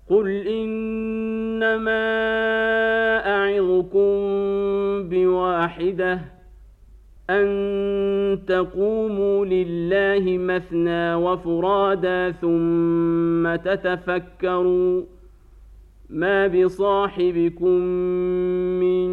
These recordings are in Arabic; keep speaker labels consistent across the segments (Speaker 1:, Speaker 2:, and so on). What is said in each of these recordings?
Speaker 1: قل إنما أعظكم بواحدة أن تقوموا لله مثنى وفرادا ثم تتفكروا ما بصاحبكم من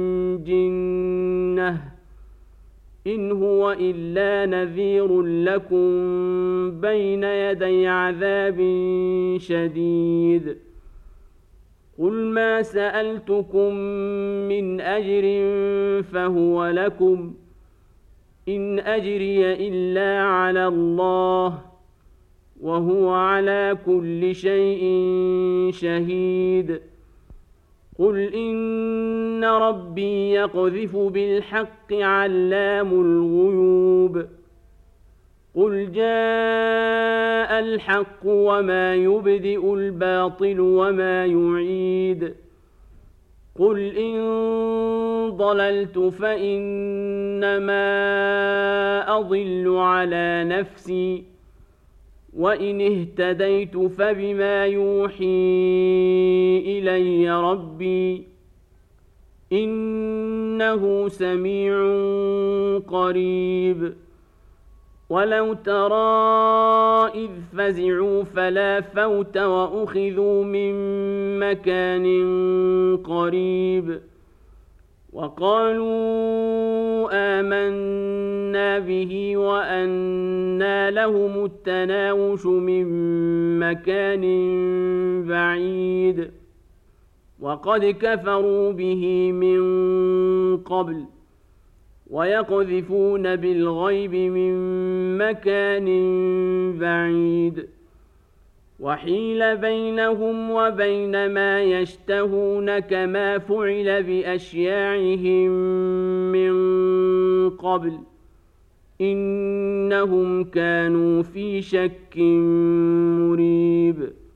Speaker 1: جنة إن هو إلا نذير لكم بين يدي عذاب شديد قل ما سألتكم من أجر فهو لكم إن أجري إلا على الله وهو على كل شيء شهيد قل إن ربي يقذف بالحق علام الغيوب قل جاء الحق وما يبدئ الباطل وما يعيد قل إن ضللت فإنما أضل على نفسي وإن اهتديت فبما يوحي إلي ربي إنه سميع قريب ولو ترى إذ فزعوا فلا فوت وأخذوا من مكان قريب وقالوا آمنا به وأنى لهم التناوش من مكان بعيد وقد كفروا به من قبل ويقذفون بالغيب من مكان بعيد وحيل بينهم وبين ما يشتهون كما فعل بأشياعهم من قبل إنهم كانوا في شك مريب